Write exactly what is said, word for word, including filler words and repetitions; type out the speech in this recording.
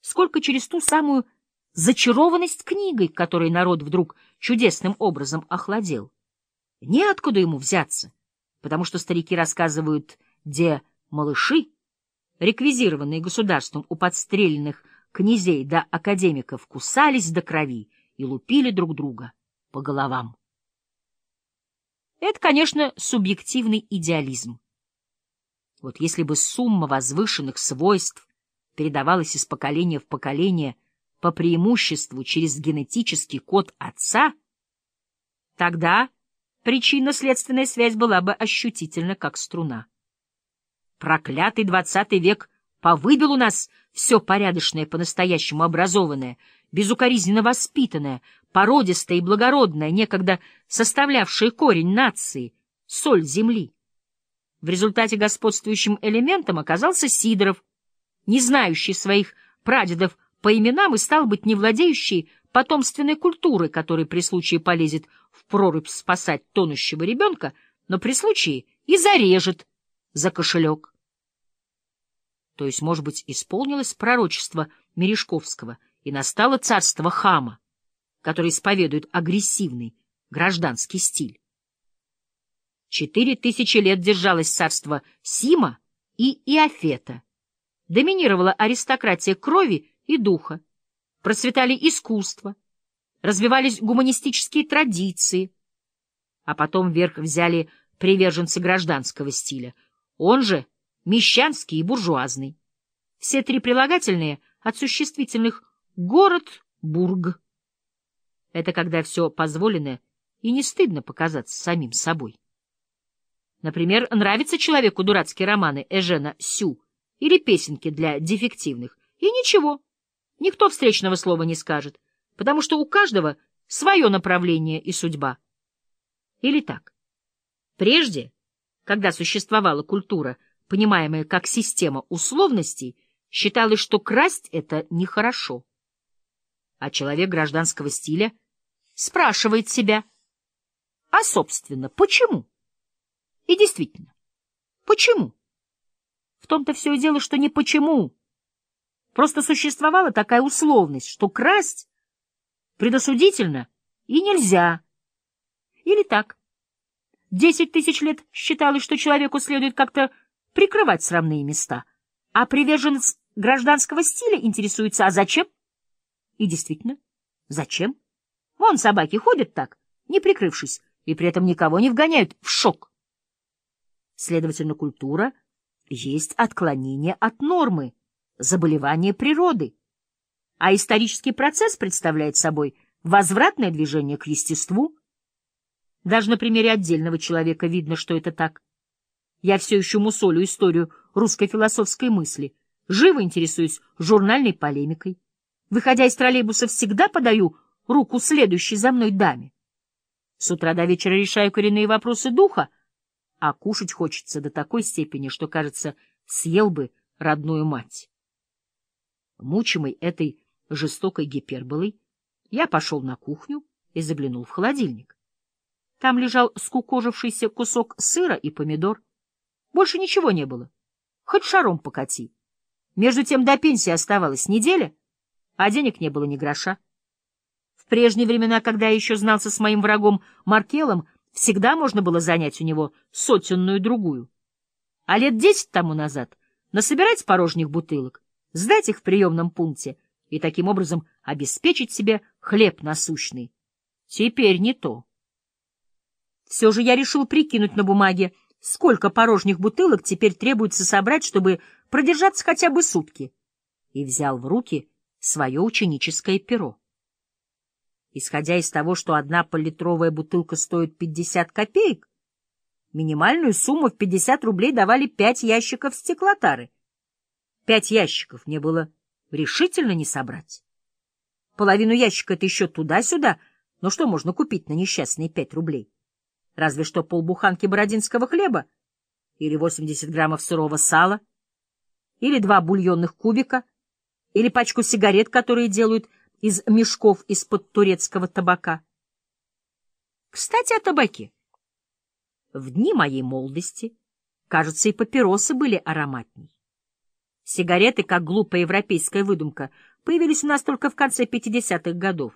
сколько через ту самую зачарованность книгой, к которой народ вдруг чудесным образом охладел. Неоткуда ему взяться, потому что старики рассказывают, где малыши, реквизированные государством у подстреленных князей да академиков, кусались до крови и лупили друг друга по головам. Это, конечно, субъективный идеализм. Вот если бы сумма возвышенных свойств передавалась из поколения в поколение по преимуществу через генетический код отца, тогда причинно-следственная связь была бы ощутительна, как струна. Проклятый двадцатый век повыбил у нас все порядочное, по-настоящему образованное, безукоризненно воспитанное, породистое и благородное, некогда составлявшее корень нации, соль земли. В результате господствующим элементом оказался Сидоров, не знающий своих прадедов по именам и, стал быть, не владеющий потомственной культурой, который при случае полезет в прорубь спасать тонущего ребенка, но при случае и зарежет за кошелек. То есть, может быть, исполнилось пророчество Мережковского, и настало царство хама, который исповедует агрессивный гражданский стиль. Четыре тысячи лет держалось царство Сима и Иофета. Доминировала аристократия крови и духа, процветали искусства, развивались гуманистические традиции, а потом верх взяли приверженцы гражданского стиля, он же мещанский и буржуазный. Все три прилагательные от существительных «город», «бург». Это когда все позволено и не стыдно показаться самим собой. Например, нравятся человеку дурацкие романы Эжена Сю или песенки для дефективных, и ничего, никто встречного слова не скажет, потому что у каждого свое направление и судьба. Или так. Прежде, когда существовала культура, понимаемая как система условностей, считалось, что красть — это нехорошо. А человек гражданского стиля спрашивает себя, а, собственно, почему? И действительно, почему? В том-то все и дело, что не почему. Просто существовала такая условность, что красть предосудительно и нельзя. Или так. Десять тысяч лет считалось, что человеку следует как-то прикрывать срамные места, а приверженец гражданского стиля интересуется, а зачем? И действительно, зачем? Вон собаки ходят так, не прикрывшись, и при этом никого не вгоняют в шок. Следовательно, культура есть отклонение от нормы, заболевание природы, а исторический процесс представляет собой возвратное движение к естеству. Даже на примере отдельного человека видно, что это так. Я все еще мусолю историю русской философской мысли, живо интересуюсь журнальной полемикой. Выходя из троллейбуса, всегда подаю руку следующей за мной даме. С утра до вечера решаю коренные вопросы духа, а кушать хочется до такой степени, что, кажется, съел бы родную мать. Мучимый этой жестокой гиперболой, я пошел на кухню и заглянул в холодильник. Там лежал скукожившийся кусок сыра и помидор. Больше ничего не было. Хоть шаром покати. Между тем до пенсии оставалась неделя, а денег не было ни гроша. В прежние времена, когда я еще знался с моим врагом Маркелом, всегда можно было занять у него сотенную другую. А лет десять тому назад насобирать порожних бутылок, сдать их в приемном пункте и таким образом обеспечить себе хлеб насущный. Теперь не то. Все же я решил прикинуть на бумаге, сколько порожних бутылок теперь требуется собрать, чтобы продержаться хотя бы сутки, и взял в руки свое ученическое перо. Исходя из того, что одна поллитровая бутылка стоит пятьдесят копеек, минимальную сумму в пятьдесят рублей давали пять ящиков стеклотары. Пять ящиков мне было решительно не собрать. Половину ящика — это еще туда-сюда, но что можно купить на несчастные пять рублей? Разве что полбуханки бородинского хлеба, или восемьдесят граммов сырого сала, или два бульонных кубика, или пачку сигарет, которые делают из мешков из-под турецкого табака. Кстати, о табаке. В дни моей молодости, кажется, и папиросы были ароматней. Сигареты, как глупая европейская выдумка, появились у нас только в конце пятидесятых годов.